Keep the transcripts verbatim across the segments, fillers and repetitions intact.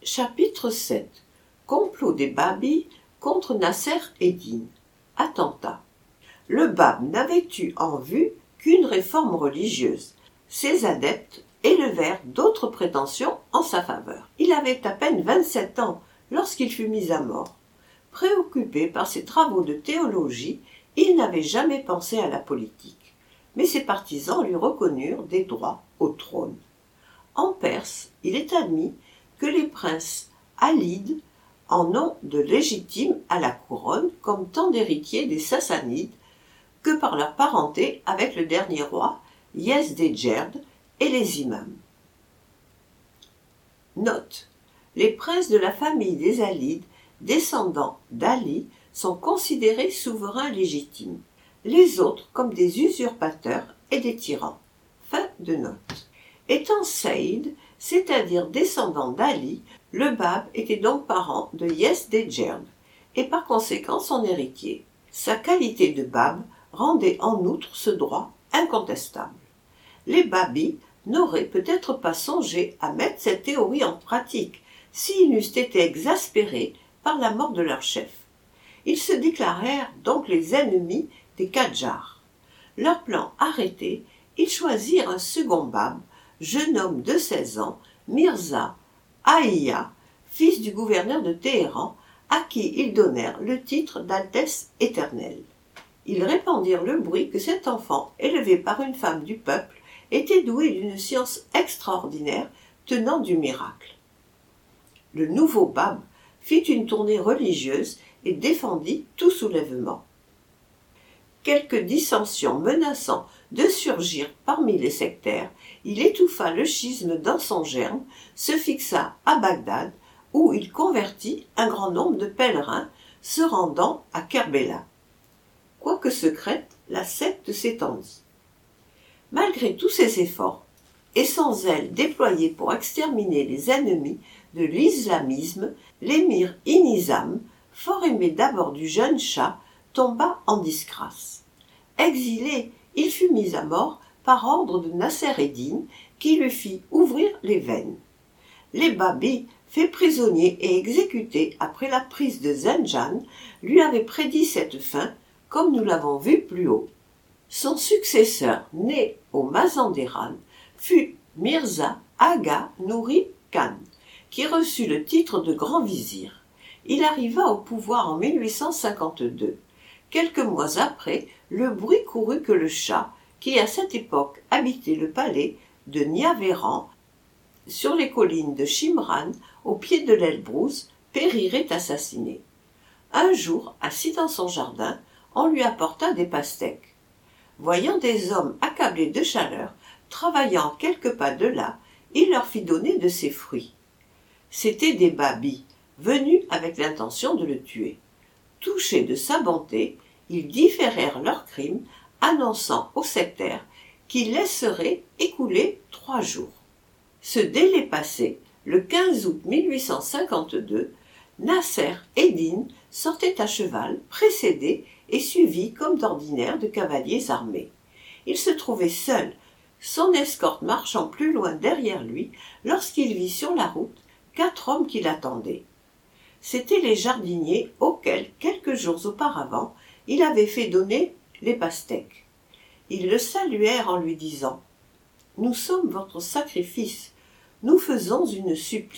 Chapitre sept. Complot des Babis contre Nasser Eddine. Attentat. Le Bab n'avait eu en vue qu'une réforme religieuse. Ses adeptes élevèrent d'autres prétentions en sa faveur. Il avait à peine vingt-sept ans lorsqu'il fut mis à mort. Préoccupé par ses travaux de théologie, il n'avait jamais pensé à la politique. Mais ses partisans lui reconnurent des droits au trône. En Perse, il est admis que les princes Alides en ont de légitimes à la couronne comme tant d'héritiers des Sassanides que par leur parenté avec le dernier roi Yezdédjerd et les imams. Note. Les princes de la famille des Alides, descendants d'Ali, sont considérés souverains légitimes, les autres comme des usurpateurs et des tyrans. Fin de note. Étant Saïd, c'est-à-dire descendant d'Ali, le Bab était donc parent de Yezdédjerd et par conséquent son héritier. Sa qualité de Bab rendait en outre ce droit incontestable. Les Babis n'auraient peut-être pas songé à mettre cette théorie en pratique s'ils n'eussent été exaspérés par la mort de leur chef. Ils se déclarèrent donc les ennemis des Qadjars. Leur plan arrêté, ils choisirent un second Bab, jeune homme de seize ans, Mirza Aïya, fils du gouverneur de Téhéran, à qui ils donnèrent le titre d'Altesse éternelle. Ils répandirent le bruit que cet enfant, élevé par une femme du peuple, était doué d'une science extraordinaire tenant du miracle. Le nouveau Bab fit une tournée religieuse et défendit tout soulèvement. Quelques dissensions menaçant de surgir parmi les sectaires, il étouffa le schisme dans son germe, se fixa à Bagdad, où il convertit un grand nombre de pèlerins se rendant à Kerbela. Quoique secrète, la secte s'étendit. Malgré tous ses efforts, et sans zèle déployé pour exterminer les ennemis de l'islamisme, l'émir Inizam, fort aimé d'abord du jeune Shah, tomba en disgrâce. Exilé, il fut mis à mort par ordre de Nasser Eddine, qui lui fit ouvrir les veines. Les Babis, faits prisonniers et exécutés après la prise de Zenjan, lui avaient prédit cette fin, comme nous l'avons vu plus haut. Son successeur, né au Mazandéran, fut Mirza Agha Nouri Khan, qui reçut le titre de grand vizir. Il arriva au pouvoir en mille huit cent cinquante-deux. Quelques mois après, le bruit courut que le Shah, qui à cette époque habitait le palais de Niavéran, sur les collines de Shimran, au pied de l'Elbrouz, périrait assassiné. Un jour, assis dans son jardin, on lui apporta des pastèques. Voyant des hommes accablés de chaleur, travaillant quelques pas de là, il leur fit donner de ces fruits. C'étaient des Babis, venus avec l'intention de le tuer. Touchés de sa bonté, ils différèrent leur crime, annonçant aux sectaires qu'ils laisseraient écouler trois jours. Ce délai passé, le quinze août mille huit cent cinquante-deux, Nasser Eddine sortait à cheval, précédé et suivi comme d'ordinaire de cavaliers armés. Il se trouvait seul, son escorte marchant plus loin derrière lui, lorsqu'il vit sur la route quatre hommes qui l'attendaient. C'étaient les jardiniers auxquels, quelques jours auparavant, il avait fait donner les pastèques. Ils le saluèrent en lui disant « Nous sommes votre sacrifice, nous faisons une supplique. »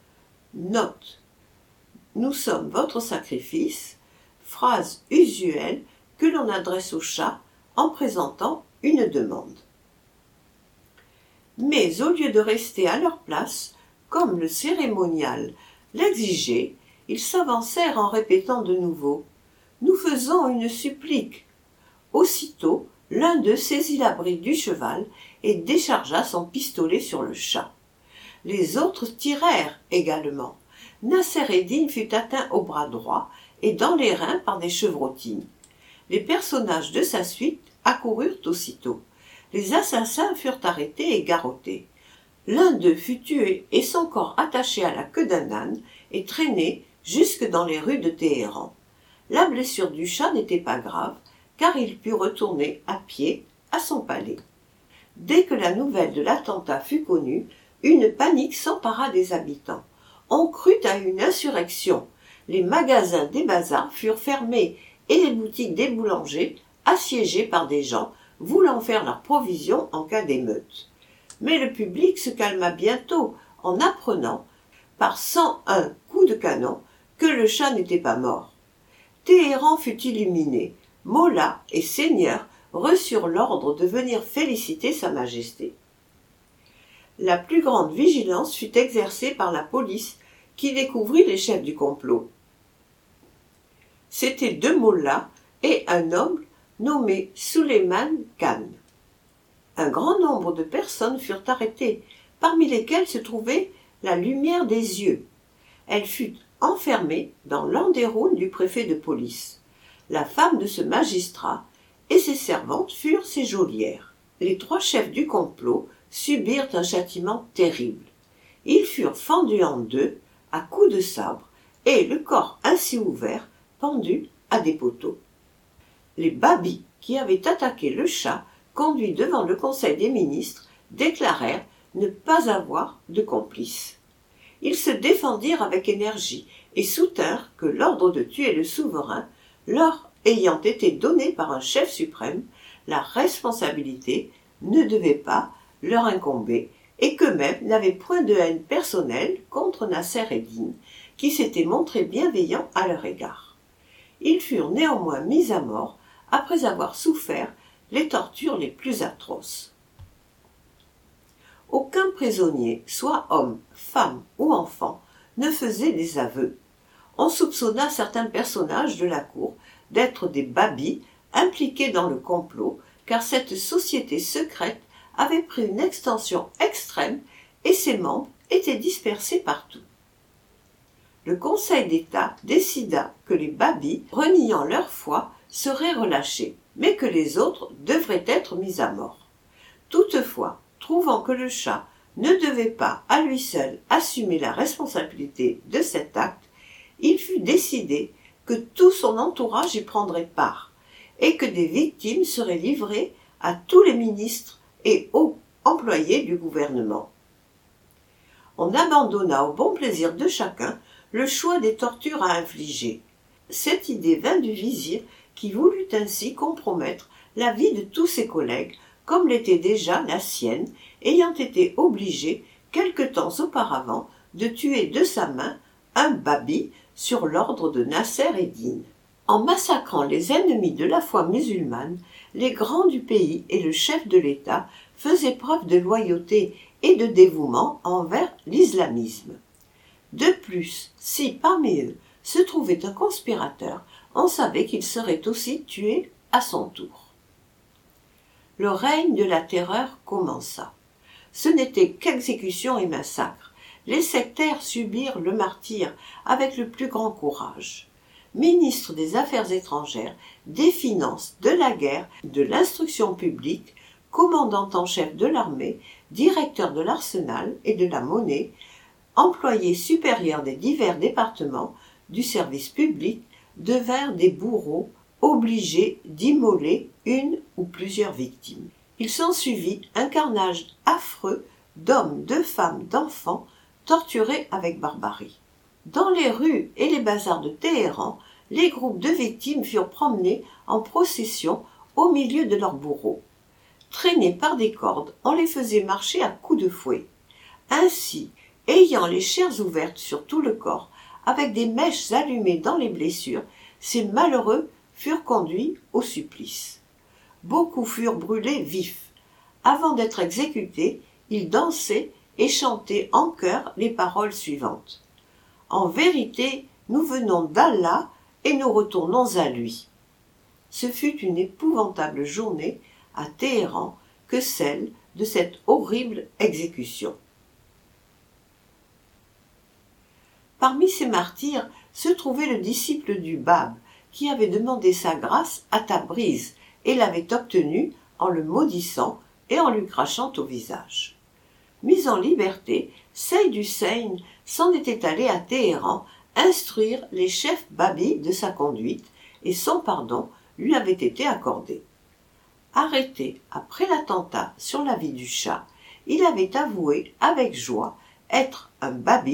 Note. Nous sommes votre sacrifice, phrase usuelle que l'on adresse au Shah en présentant une demande. Mais au lieu de rester à leur place, comme le cérémonial l'exigeait, ils s'avancèrent en répétant de nouveau « Nous faisons une supplique ». Aussitôt, l'un d'eux saisit la bride du cheval et déchargea son pistolet sur le Shah. Les autres tirèrent également. Nasser Eddine fut atteint au bras droit et dans les reins par des chevrotines. Les personnages de sa suite accoururent aussitôt. Les assassins furent arrêtés et garrottés. L'un d'eux fut tué et son corps attaché à la queue d'un âne et traîné jusque dans les rues de Téhéran. La blessure du Shah n'était pas grave, car il put retourner à pied à son palais. Dès que la nouvelle de l'attentat fut connue, une panique s'empara des habitants. On crut à une insurrection. Les magasins des bazars furent fermés et les boutiques des boulangers assiégées par des gens voulant faire leurs provisions en cas d'émeute. Mais le public se calma bientôt en apprenant, par cent un coups de canon, que le chat n'était pas mort. Téhéran fut illuminé. Mollahs et seigneurs reçurent l'ordre de venir féliciter Sa Majesté. La plus grande vigilance fut exercée par la police qui découvrit les chefs du complot. C'étaient deux mollahs et un homme nommé Suleiman Khan. Un grand nombre de personnes furent arrêtées, parmi lesquelles se trouvait la lumière des yeux. Elle fut enfermée dans l'andéroun du préfet de police. La femme de ce magistrat et ses servantes furent ses geôlières. Les trois chefs du complot subirent un châtiment terrible. Ils furent fendus en deux à coups de sabre et le corps ainsi ouvert pendu à des poteaux. Les babis qui avaient attaqué le chat, conduits devant le Conseil des ministres, déclarèrent ne pas avoir de complices. Ils se défendirent avec énergie et soutinrent que l'ordre de tuer le souverain, leur ayant été donné par un chef suprême, la responsabilité ne devait pas leur incomber et qu'eux-mêmes n'avaient point de haine personnelle contre Nasser-ed-Din, qui s'était montré bienveillant à leur égard. Ils furent néanmoins mis à mort après avoir souffert les tortures les plus atroces. Aucun prisonnier, soit homme, femme ou enfant, ne faisait des aveux. On soupçonna certains personnages de la cour d'être des babis impliqués dans le complot, car cette société secrète avait pris une extension extrême et ses membres étaient dispersés partout. Le Conseil d'État décida que les babis, reniant leur foi, seraient relâchés, mais que les autres devraient être mis à mort. Toutefois, trouvant que le chat ne devait pas à lui seul assumer la responsabilité de cet acte, il fut décidé que tout son entourage y prendrait part, et que des victimes seraient livrées à tous les ministres et hauts employés du gouvernement. On abandonna au bon plaisir de chacun le choix des tortures à infliger. Cette idée vint du vizir qui voulut ainsi compromettre la vie de tous ses collègues, comme l'était déjà la sienne, ayant été obligé, quelque temps auparavant, de tuer de sa main un babi sur l'ordre de Nasser-ed-Din. En massacrant les ennemis de la foi musulmane, les grands du pays et le chef de l'État faisaient preuve de loyauté et de dévouement envers l'islamisme. De plus, si parmi eux se trouvait un conspirateur, on savait qu'il serait aussi tué à son tour. Le règne de la terreur commença. Ce n'était qu'exécutions et massacres. Les sectaires subirent le martyre avec le plus grand courage. Ministre des Affaires étrangères, des Finances, de la guerre, de l'instruction publique, commandant en chef de l'armée, directeur de l'arsenal et de la monnaie, employés supérieurs des divers départements du service public, devinrent des bourreaux obligés d'immoler une ou plusieurs victimes. Il s'ensuivit un carnage affreux d'hommes, de femmes, d'enfants torturés avec barbarie. Dans les rues et les bazars de Téhéran, les groupes de victimes furent promenés en procession au milieu de leurs bourreaux. Traînés par des cordes, on les faisait marcher à coups de fouet. Ainsi, ayant les chairs ouvertes sur tout le corps, avec des mèches allumées dans les blessures, ces malheureux furent conduits au supplice. Beaucoup furent brûlés vifs. Avant d'être exécutés, ils dansaient et chantaient en chœur les paroles suivantes. « En vérité, nous venons d'Allah et nous retournons à lui. » Ce fut une épouvantable journée à Téhéran que celle de cette horrible exécution. Parmi ces martyrs se trouvait le disciple du Bab, qui avait demandé sa grâce à Tabriz et l'avait obtenue en le maudissant et en lui crachant au visage. Mis en liberté, Seyd Hussein s'en était allé à Téhéran instruire les chefs babis de sa conduite et son pardon lui avait été accordé. Arrêté après l'attentat sur la vie du chat, il avait avoué avec joie être un babi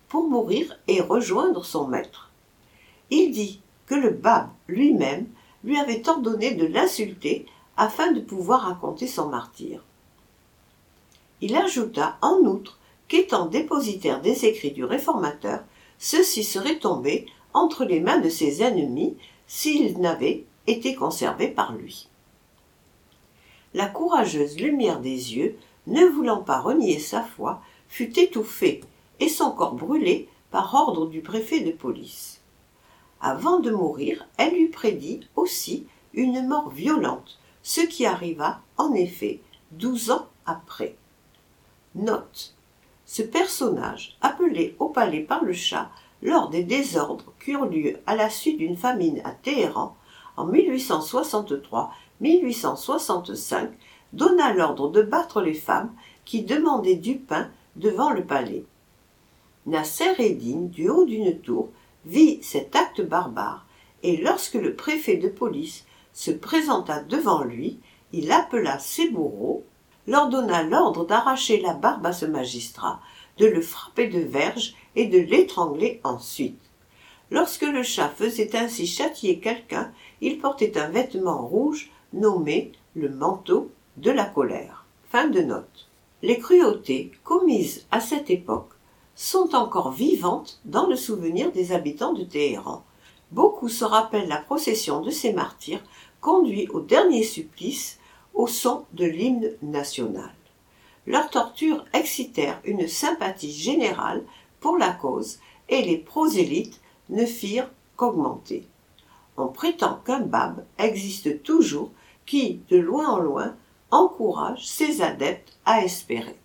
pour mourir et rejoindre son maître. Il dit que le Bab lui-même lui avait ordonné de l'insulter afin de pouvoir raconter son martyre. Il ajouta en outre qu'étant dépositaire des écrits du réformateur, ceux-ci seraient tombés entre les mains de ses ennemis s'ils n'avaient été conservés par lui. La courageuse lumière des yeux, ne voulant pas renier sa foi, fut étouffée et son corps brûlé par ordre du préfet de police. Avant de mourir, elle lui prédit aussi une mort violente, ce qui arriva en effet douze ans après. Note. Ce personnage, appelé au palais par le Shah lors des désordres qui eurent lieu à la suite d'une famine à Téhéran en mille huit cent soixante-trois à mille huit cent soixante-cinq, donna l'ordre de battre les femmes qui demandaient du pain devant le palais. Nasser-ed-Din, du haut d'une tour, vit cet acte barbare, et lorsque le préfet de police se présenta devant lui, il appela ses bourreaux, leur donna l'ordre d'arracher la barbe à ce magistrat, de le frapper de verges et de l'étrangler ensuite. Lorsque le Shah faisait ainsi châtier quelqu'un, il portait un vêtement rouge nommé le manteau de la colère. Fin de note. Les cruautés commises à cette époque sont encore vivantes dans le souvenir des habitants de Téhéran. Beaucoup se rappellent la procession de ces martyrs conduits au dernier supplice au son de l'hymne national. Leurs tortures excitèrent une sympathie générale pour la cause et les prosélytes ne firent qu'augmenter. On prétend qu'un Bab existe toujours qui, de loin en loin, encourage ses adeptes à espérer.